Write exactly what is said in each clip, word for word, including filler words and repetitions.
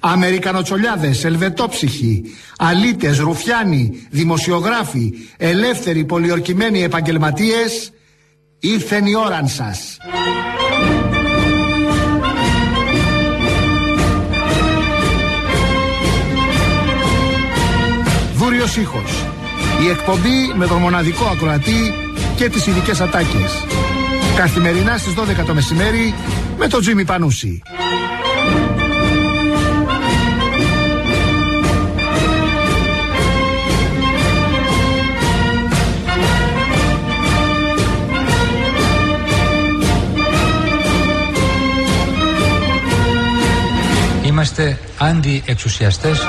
Αμερικανοτσολιάδες, ελβετόψυχοι, αλήτες, ρουφιάνοι, δημοσιογράφοι, ελεύθεροι πολιορκημένοι επαγγελματίες, ήρθεν η ώραν σας. Δούριος ήχος. Η εκπομπή με τον μοναδικό ακροατή και τις ειδικές ατάκες. Καθημερινά στις δώδεκα το μεσημέρι με τον Τζίμι Πανούση. Είμαστε αντιεξουσιαστές.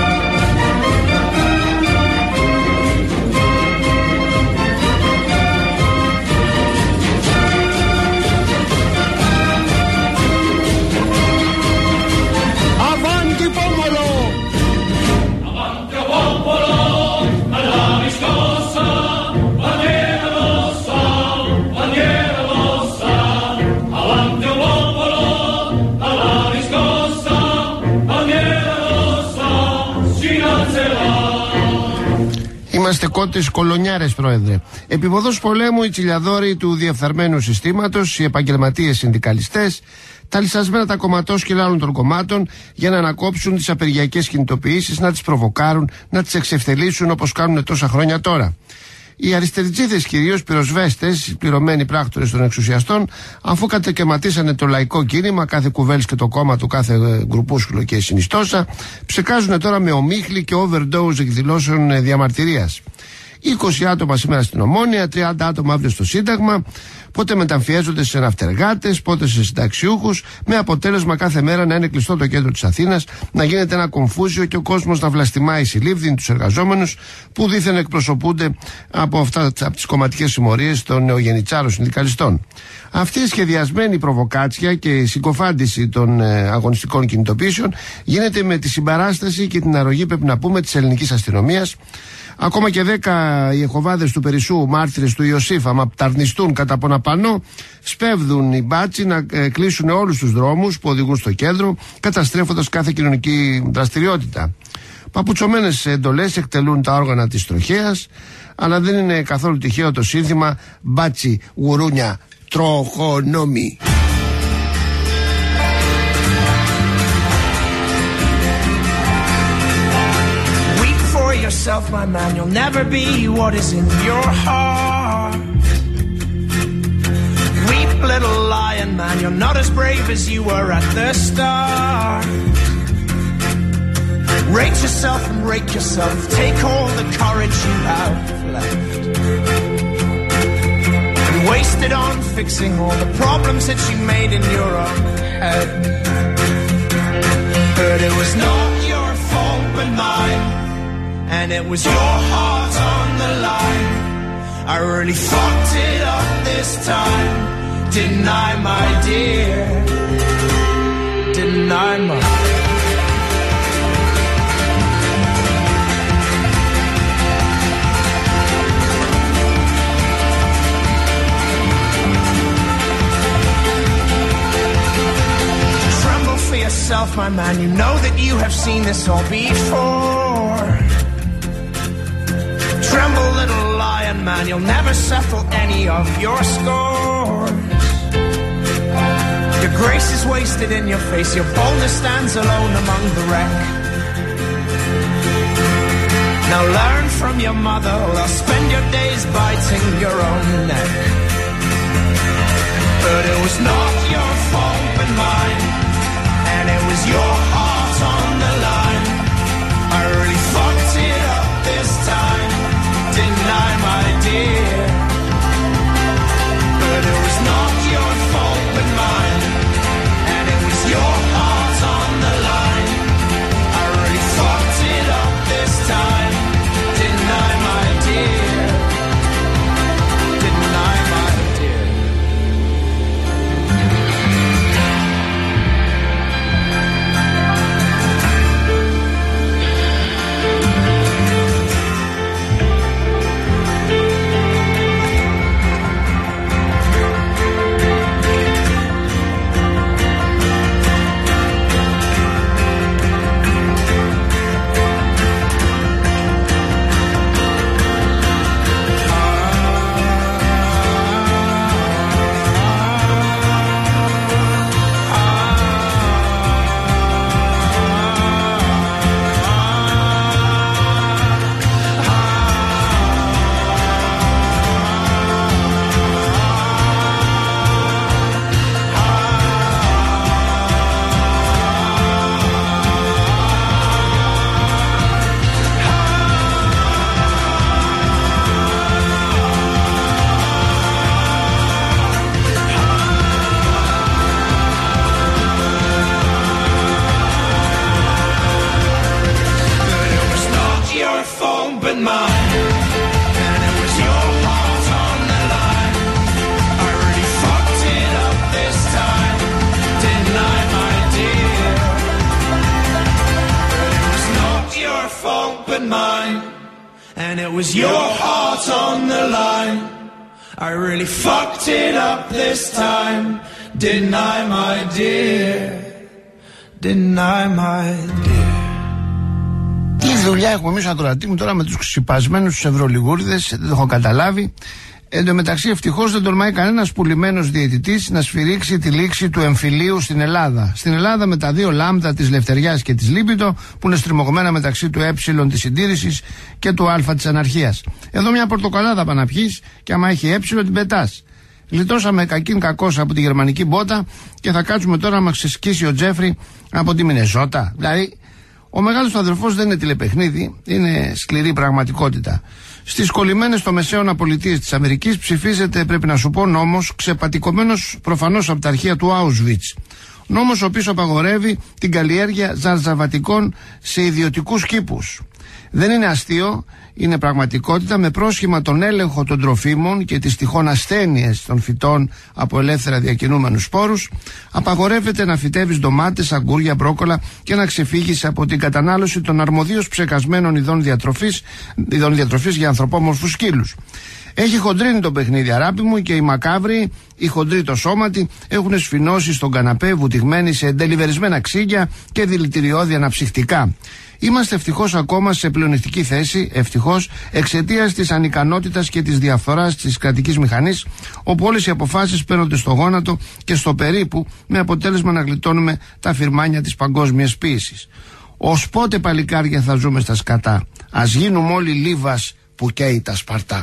Είμαστε κότες κολονιάρες, πρόεδρε. Επιποδός πολέμου, οι τσιλιαδόροι του διεφθαρμένου συστήματος, οι επαγγελματίες συνδικαλιστές, τα λυσασμένα τα κομματόσκυλα άλλων των κομμάτων για να ανακόψουν τις απεργιακές κινητοποιήσεις, να τις προβοκάρουν, να τις εξευθελίσουν όπως κάνουν τόσα χρόνια τώρα. Οι αριστεριτζίδες, κυρίως πυροσβέστες, πληρωμένοι πράκτορες των εξουσιαστών, αφού κατεκαιματίσανε το λαϊκό κίνημα, κάθε κουβέλης και το κόμμα του, κάθε γκρουπούσκουλο και συνιστόσα, ψεκάζουν τώρα με ομίχλη και overdose εκδηλώσεων διαμαρτυρίας. είκοσι άτομα σήμερα στην Ομόνια, τριάντα άτομα αύριο στο Σύνταγμα, πότε μεταμφιέζονται σε ναυτεργάτες, πότε σε συνταξιούχους, με αποτέλεσμα κάθε μέρα να είναι κλειστό το κέντρο της Αθήνας, να γίνεται ένα κομφούζιο και ο κόσμος να βλαστημάει συλλήβδιν τους εργαζόμενους που δήθεν εκπροσωπούνται από, αυτά, από τις κομματικές συμμορίες των νεογεννητσάρων συνδικαλιστών. Αυτή η σχεδιασμένη προβοκάτσια και η συγκοφάντηση των ε, αγωνιστικών κινητοποιήσεων γίνεται με τη συμπαράσταση και την αρρωγή, πρέπει να πούμε, της ελληνικής αστυνομίας. Ακόμα και δέκα οι Εχωβάδες του Περισσού, μάρτυρες του Ιωσήφ, άμα ταρνιστούν κατά ποναπανό, σπέβδουν οι μπάτσοι να ε, κλείσουν όλους τους δρόμους που οδηγούν στο κέντρο, καταστρέφοντας κάθε κοινωνική δραστηριότητα. Παπουτσωμένες εντολές εκτελούν τα όργανα της τροχέας, αλλά δεν είναι καθόλου τυχαίο το σύνθημα «Μπάτσι, γουρούνια, τροχονόμοι». Yourself, my man, you'll never be what is in your heart. Weep, little lion man, you're not as brave as you were at the start. Rate yourself and rake yourself, take all the courage you have left and waste it on fixing all the problems that you made in your own head. But it was not your fault but mine, and it was your heart on the line. I really fucked it up this time, didn't I, my dear? Didn't I, my Tremble for yourself, my man, you know that you have seen this all before. Tremble, little lion man, you'll never settle any of your scores. Your grace is wasted in your face, your boldness stands alone among the wreck. Now learn from your mother, or else spend your days biting your own neck. But it was not your fault but mine, and it was your heart on the line. I really fucked it up this time, didn't I, my dear? But it was not your fault but mine, and it was your heart on the line. I really fucked it up this time, didn't I, my dear? Didn't I, my dear? mine, and it was your heart on the line. I really fucked it up this time, didn't I, my dear? But it was not your fault but mine, and it was your heart on the line. I really fucked it up this time, didn't I, my dear? Didn't I, my dear? Τι δουλειά έχουμε εμείς ακροατή μου τώρα με τους ξυπασμένους τους ευρωλιγούριδες, δεν το έχω καταλάβει. Εν τω μεταξύ, ευτυχώς δεν τολμάει κανένας πουλημένος διαιτητής να σφυρίξει τη λήξη του εμφυλίου στην Ελλάδα. Στην Ελλάδα, με τα δύο λάμδα της Λευτεριάς και της Λίμπητο, που είναι στριμωγμένα μεταξύ του ε της συντήρησης και του α της αναρχίας. Εδώ μια πορτοκαλάδα πά να πιείς, και άμα έχει ε, την πετάς. Γλιτώσαμε κακήν κακώς από τη γερμανική μπότα και θα κάτσουμε τώρα να μας ξεσκίσει ο Τζέφρι από τη Μινεζότα. Δηλαδή, ο μεγάλος του αδερφός δεν είναι τηλεπαιχνίδι, είναι σκληρή πραγματικότητα. Στις κολλημένες των μεσαίωνα πολιτείες της Αμερικής ψηφίζεται, πρέπει να σου πω, νόμος ξεπατικωμένος προφανώς από τα αρχεία του Auschwitz. Νόμος ο οποίος απαγορεύει την καλλιέργεια ζαρζαβατικών σε ιδιωτικούς κήπους. Δεν είναι αστείο, είναι πραγματικότητα, με πρόσχημα τον έλεγχο των τροφίμων και τις τυχόν ασθένειες των φυτών από ελεύθερα διακινούμενους σπόρους. Απαγορεύεται να φυτεύεις ντομάτες, αγκούρια, μπρόκολα και να ξεφύγεις από την κατανάλωση των αρμοδίως ψεκασμένων ειδών διατροφής, ειδών διατροφής για ανθρωπόμορφους σκύλους. Έχει χοντρίνει το παιχνίδι, αράπη μου, και οι μακάβροι, οι χοντροί το σώματι, έχουν σφινώσει στον καναπέ βουτυγμένοι σε ντελιβερισμένα ξύγκια και δηλητηριώδη αναψυχτικά. Είμαστε ευτυχώς ακόμα σε πλεονεκτική θέση, ευτυχώς, εξαιτίας της ανικανότητας και της διαφθοράς της κρατικής μηχανής, όπου όλες οι αποφάσεις παίρνονται στο γόνατο και στο περίπου, με αποτέλεσμα να γλιτώνουμε τα φυρμάνια της παγκόσμιας ποίησης. Ως πότε, παλικάρια, θα ζούμε στα σκατά? Ας γίνουμε όλοι Λίβας που καίει τα Σπαρτά.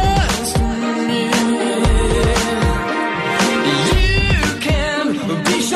Be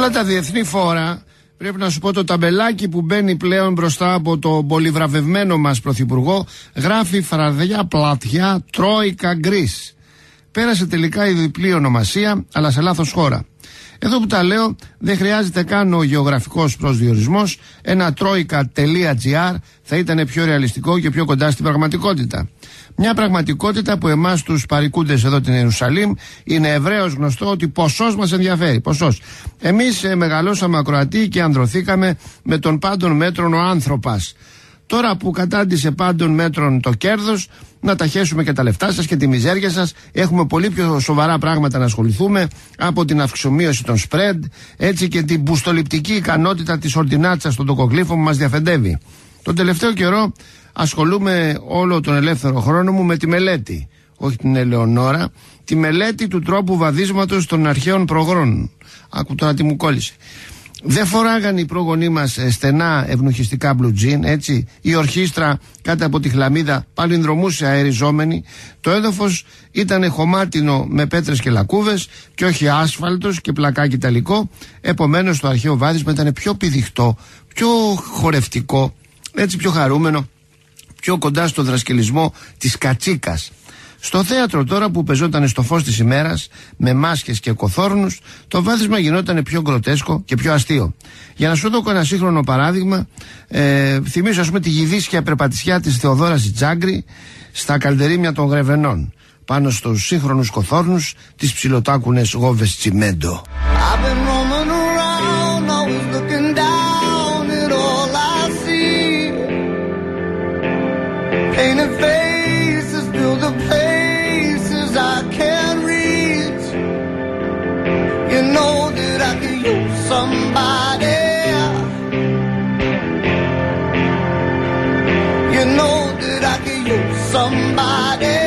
όλα τα διεθνή φόρα, πρέπει να σου πω, το ταμπελάκι που μπαίνει πλέον μπροστά από το πολυβραβευμένο μας πρωθυπουργό γράφει φραδιά πλατιά Τρόικα Γκρίς. Πέρασε τελικά η διπλή ονομασία, αλλά σε λάθος χώρα. Εδώ που τα λέω, δεν χρειάζεται καν ο γεωγραφικός προσδιορισμός. Ένα troika.gr θα ήταν πιο ρεαλιστικό και πιο κοντά στην πραγματικότητα. Μια πραγματικότητα που εμάς τους παρικούντες εδώ την Ιερουσαλήμ είναι ευρέως γνωστό ότι ποσός μας ενδιαφέρει. Ποσός. Εμείς ε, μεγαλώσαμε ακροατοί και ανδρωθήκαμε με τον πάντων μέτρων ο άνθρωπος. Τώρα που κατάντησε πάντων μέτρων το κέρδος, να τα χέσουμε και τα λεφτά σας και τη μιζέρια σας. Έχουμε πολύ πιο σοβαρά πράγματα να ασχοληθούμε, από την αυξομοίωση των spread, έτσι και την μπουστοληπτική ικανότητα της ορτινάτσας στον τοκογλύφο που μας διαφεντεύει. Τον τελευταίο καιρό ασχολούμαι όλο τον ελεύθερο χρόνο μου με τη μελέτη, όχι την Ελεονόρα, τη μελέτη του τρόπου βαδίσματος των αρχαίων προγρών. Άκου τώρα τι μου κόλλησε. Δεν φοράγαν οι πρόγονοί μας στενά ευνουχιστικά μπλουτζίν, έτσι. Η ορχήστρα κάτω από τη χλαμίδα παλινδρομούσε αεριζόμενη. Το έδαφος ήταν χωμάτινο με πέτρες και λακκούβες και όχι άσφαλτος και πλακάκι ταλικό. Επομένως το αρχαίο βάδισμα ήταν πιο πηδιχτό, πιο χορευτικό, έτσι πιο χαρούμενο, πιο κοντά στο δρασκελισμό της κατσίκας. Στο θέατρο τώρα που πεζόταν στο φως της ημέρας με μάσκες και κοθόρνους, το βάδισμα γινόταν πιο γκροτέσκο και πιο αστείο. Για να σου δω ένα σύγχρονο παράδειγμα, ε, θυμίζω ας πούμε τη γυδίσια περπατησιά της Θεοδόρας Τζάγκρη στα καλντερίμια των Γρεβενών, πάνω στους σύγχρονους κοθόρνους, τις ψιλοτάκουνες γόβες τσιμέντο. The places I can't reach. You know that I could use somebody. You know that I could use somebody.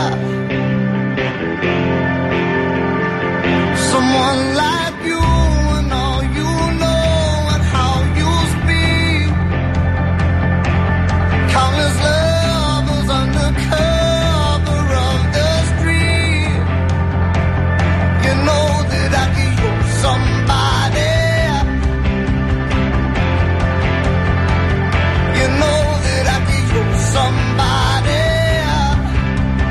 Someone like you and all you know and how you speak. Countless lovers undercover. Somebody, you know that I could use somebody.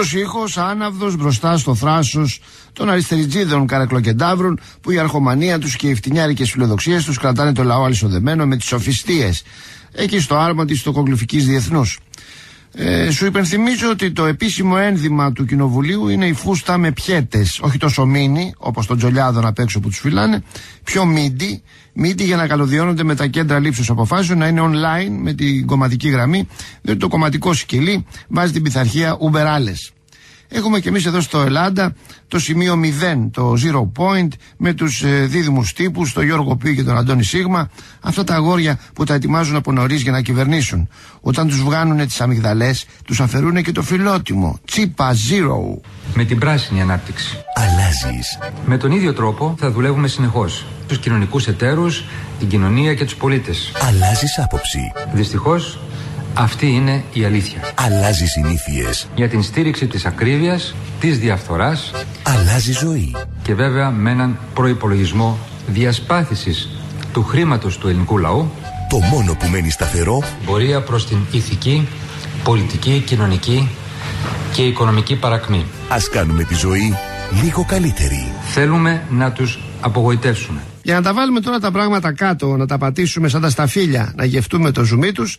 Αυτός ήχος άναυδος μπροστά στο θράσος των αριστεριτζίδων καρακλοκεντάβρων που η αρχομανία τους και οι φτηνιάρικες φιλοδοξίες τους κρατάνε το λαό αλυσοδεμένο με τις σοφιστίες εκεί στο άρμα της τοκογλυφικής διεθνούς. Ε, σου υπενθυμίζω ότι το επίσημο ένδυμα του Κοινοβουλίου είναι η φούστα με πιέτες, όχι τόσο μίνι όπως των τζολιάδων απ' έξω που τους φυλάνε, πιο μίντι, μίντι για να καλωδιώνονται με τα κέντρα λήψης αποφάσεων, να είναι online με την κομματική γραμμή, διότι το κομματικό σκυλί βάζει την πειθαρχία ουμπεράλες. Έχουμε και εμείς εδώ στο Ελλάδα το σημείο μηδέν, το zero point, με τους ε, δίδυμους τύπους, τον Γιώργο Πή και τον Αντώνη Σίγμα, αυτά τα αγόρια που τα ετοιμάζουν από νωρίς για να κυβερνήσουν. Όταν τους βγάνουνε τις αμυγδαλές, τους αφαιρούνε και το φιλότιμο τσίπα zero. Με την πράσινη ανάπτυξη. Αλλάζεις. Με τον ίδιο τρόπο θα δουλεύουμε συνεχώς. Τους κοινωνικούς εταίρους, την κοινωνία και τους πολίτες. Αλλάζεις άποψη. Δυστυχώς, αυτή είναι η αλήθεια. Αλλάζει συνήθειες. Για την στήριξη της ακρίβειας, της διαφθοράς. Αλλάζει ζωή. Και βέβαια με έναν προϋπολογισμό διασπάθησης του χρήματος του ελληνικού λαού. Το μόνο που μένει σταθερό. Πορεία προς την ηθική, πολιτική, κοινωνική και οικονομική παρακμή. Ας κάνουμε τη ζωή λίγο καλύτερη. Θέλουμε να τους απογοητεύσουμε. Για να τα βάλουμε τώρα τα πράγματα κάτω, να τα πατήσουμε σαν τα σταφύλια, να γευτούμε το ζουμί τους,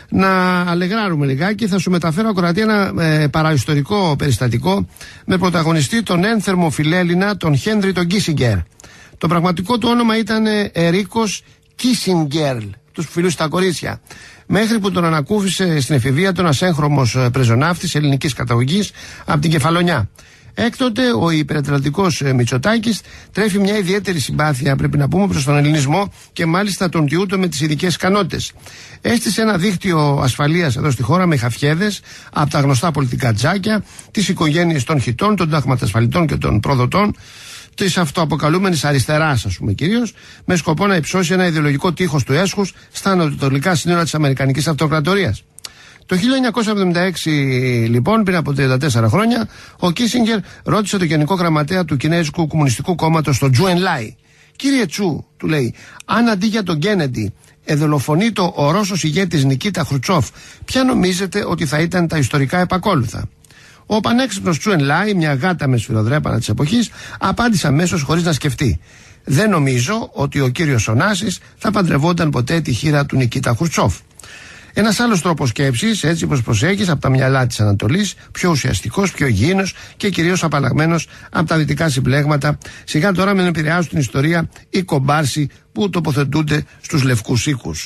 να αλεγράρουμε λιγάκι, θα σου μεταφέρω ακροατή ένα ε, παραιστορικό περιστατικό με πρωταγωνιστή τον ένθερμο φιλέλληνα, τον Χένρι τον Κίσιγκερ. Το πραγματικό του όνομα ήταν Ερίκος Κίσιγκερ, τους φιλούς στα κορίτσια. Μέχρι που τον ανακούφισε στην εφηβεία του ένας έγχρωμος πρεζοναύτης ελληνικής καταγωγής από την Κεφαλονιά. Έκτοτε ο υπερατλαντικός Μητσοτάκης τρέφει μια ιδιαίτερη συμπάθεια, πρέπει να πούμε, προς τον ελληνισμό και μάλιστα τον τιούτο με τις ειδικές ικανότητες. Έστησε ένα δίκτυο ασφαλείας εδώ στη χώρα με χαφιέδες από τα γνωστά πολιτικά τζάκια, τις οικογένειες των χιτών, των ταγματασφαλιτών και των προδοτών, της αυτοαποκαλούμενης αριστεράς, ας πούμε κυρίως, με σκοπό να υψώσει ένα ιδεολογικό τείχος του έσχους στα ανατολικά σύνορα της Αμερικανικής Αυτοκρατορίας. Το χίλια εννιακόσια εβδομήντα έξι, λοιπόν, πριν από τριάντα τέσσερα χρόνια, ο Κίσιγκερ ρώτησε τον Γενικό Γραμματέα του Κινέζικου Κομμουνιστικού Κόμματος, τον Τσου Ενλάι. «Κύριε Τσου», του λέει, «αν αντί για τον Κέννεντι εδολοφονείται ο Ρώσος ηγέτης Νικίτα Χρουτσόφ, ποια νομίζετε ότι θα ήταν τα ιστορικά επακόλουθα?» Ο πανέξυπνος Τσου Ενλάι, μια γάτα με σφυροδρέπανα της εποχής, απάντησε αμέσως χωρίς να σκεφτεί. «Δεν νομίζω ότι ο κύριος Ωνάσης θα παντρευόταν ποτέ τη χείρα του Νικίτα Χρουτσόφ». Ένας άλλος τρόπος σκέψης, έτσι όπως προσέχεις, από τα μυαλά της Ανατολής, πιο ουσιαστικός, πιο υγιεινός και κυρίως απαλλαγμένος από τα δυτικά συμπλέγματα, σιγά τώρα με επηρεάζουν την ιστορία οι κομπάρσοι που τοποθετούνται στους λευκούς οίκους.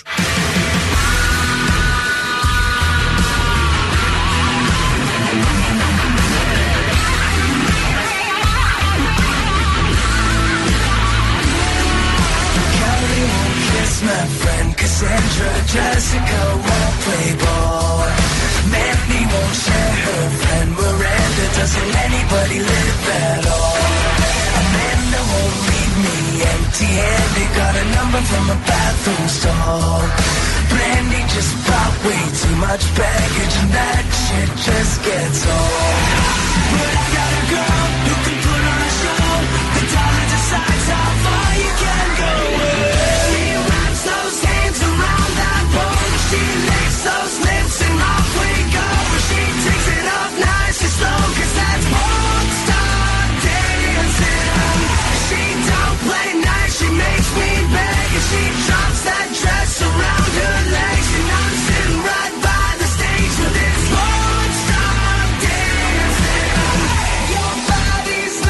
Cassandra, Jessica won't play ball. Mandy won't share her friend Miranda. Doesn't anybody live at all? Amanda won't leave me empty-handed. Got a number from a bathroom stall. Brandy just brought way too much baggage, and that shit just gets old. But I got a girl who can put on a show. The dollar decides how far you can go. She wraps those hands around that pole. She licks those lips and off we go. She takes it off nice and slow, 'cause that's porn star dancing. She don't play nice, she makes me beg, and she drops that dress around her legs, and I'm sitting right by the stage with this porn star dancing. Your body's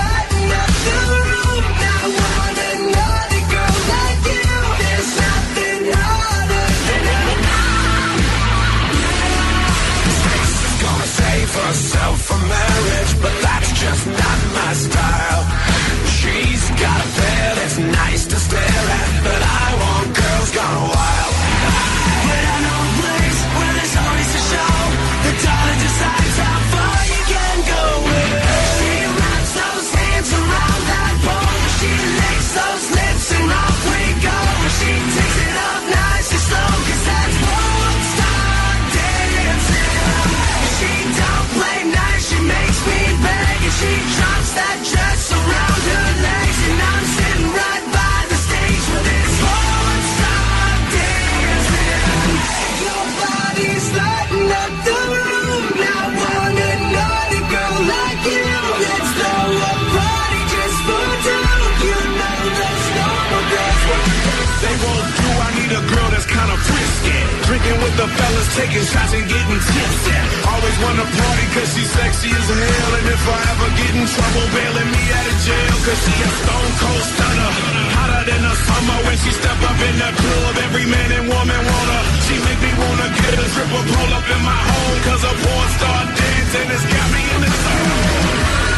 taking shots and getting tipsy. Always wanna party cause she's sexy as hell. And if I ever get in trouble, bailing me out of jail. Cause she a stone cold stunner, hotter than the summer. When she step up in the club, every man and woman want her. She make me wanna get a triple pull up in my home. Cause a porn star dancing has got me in the zone.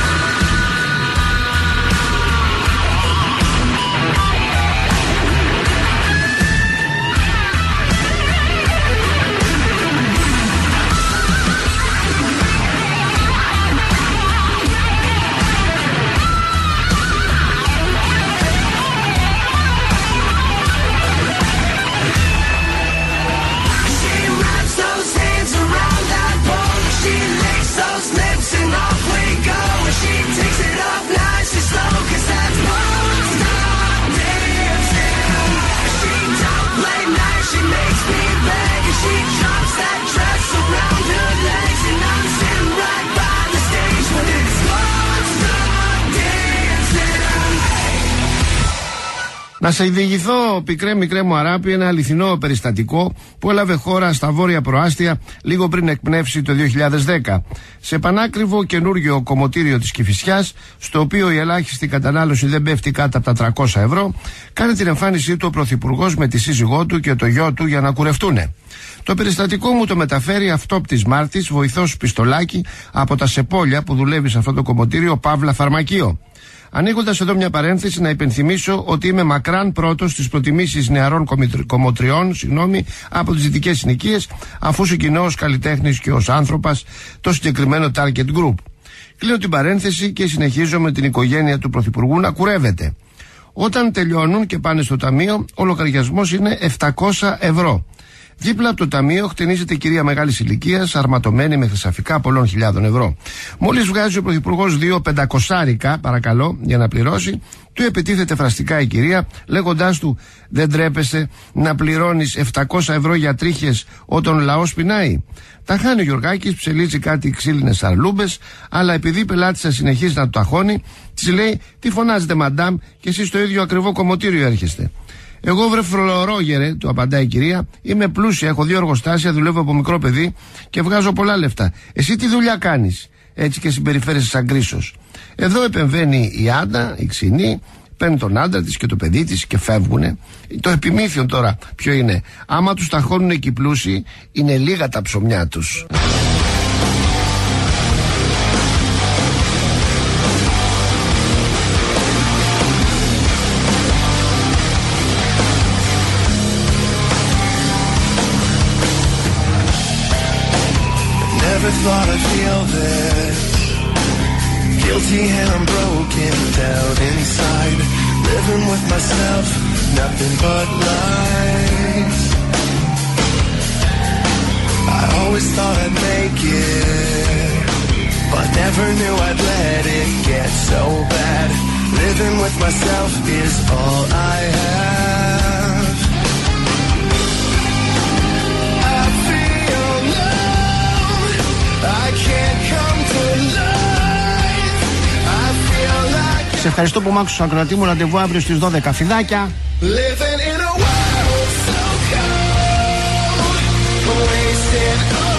Να σε διηγηθώ, πικρέ μικρέ μου αράπη, ένα αληθινό περιστατικό που έλαβε χώρα στα βόρεια προάστια λίγο πριν εκπνεύσει το δύο χιλιάδες δέκα. Σε πανάκριβο καινούργιο κομμωτήριο της Κηφισιάς, στο οποίο η ελάχιστη κατανάλωση δεν πέφτει κάτω από τα τριακόσια ευρώ, κάνει την εμφάνισή του ο Πρωθυπουργός με τη σύζυγό του και το γιο του για να κουρευτούνε. Το περιστατικό μου το μεταφέρει αυτόπτης Μάρτης, βοηθός Πιστολάκη από τα Σεπόλια που δουλεύει σε αυτό το κομμωτήριο, Παύλα Φαρμακείο. Ανοίγοντας εδώ μια παρένθεση, να υπενθυμίσω ότι είμαι μακράν πρώτος στις προτιμήσεις νεαρών κομμωτριών συγγνώμη, από τις δυτικές συνοικίες, αφού συγκινώ ως καλλιτέχνης και ως άνθρωπος το συγκεκριμένο target group. Κλείνω την παρένθεση και συνεχίζω με την οικογένεια του Πρωθυπουργού να κουρεύεται. Όταν τελειώνουν και πάνε στο ταμείο, ο λογαριασμός είναι επτακόσια ευρώ. Δίπλα από το ταμείο χτενίζεται κυρία μεγάλης ηλικίας, αρματωμένη με χρυσαφικά πολλών χιλιάδων ευρώ. Μόλις βγάζει ο Πρωθυπουργός δύο πεντακοσάρικα, παρακαλώ, για να πληρώσει, του επιτίθεται φραστικά η κυρία, λέγοντάς του: δεν τρέπεσαι να πληρώνεις επτακόσια ευρώ για τρίχες όταν ο λαός πεινάει? Τα χάνει ο Γιωργάκης, ψελίζει κάτι ξύλινες σαρλούμπες, αλλά επειδή η πελάτησα συνεχίζει να του ταχώνει, της λέει: τι φωνάζετε μαντάμ, και εσείς στο ίδιο ακριβό κομμωτήριο έρχεστε? Εγώ βρε φρολορόγερε, του απαντάει η κυρία, είμαι πλούσια, έχω δύο εργοστάσια, δουλεύω από μικρό παιδί και βγάζω πολλά λεφτά. Εσύ τι δουλειά κάνεις? Έτσι και συμπεριφέρεσαι σαν Κρίσος. Εδώ επεμβαίνει η Άννα, η ξινή, παίρνει τον άντρα της και το παιδί της και φεύγουνε. Το επιμήθειο τώρα ποιο είναι? Άμα τους ταχώνουν εκεί πλούσιοι, είναι λίγα τα ψωμιά τους. Never thought I'd feel this guilty and I'm broken down inside, living with myself, nothing but lies. I always thought I'd make it, but never knew I'd let it get so bad. Living with myself is all I have. I feel numb, I can't come to life. I feel like. Σε ευχαριστώ που μ' άκουσες, ακροατή μου. Ραντεβού αύριο στις δώδεκα. Φιδάκια. Living in a world so cold, wasted.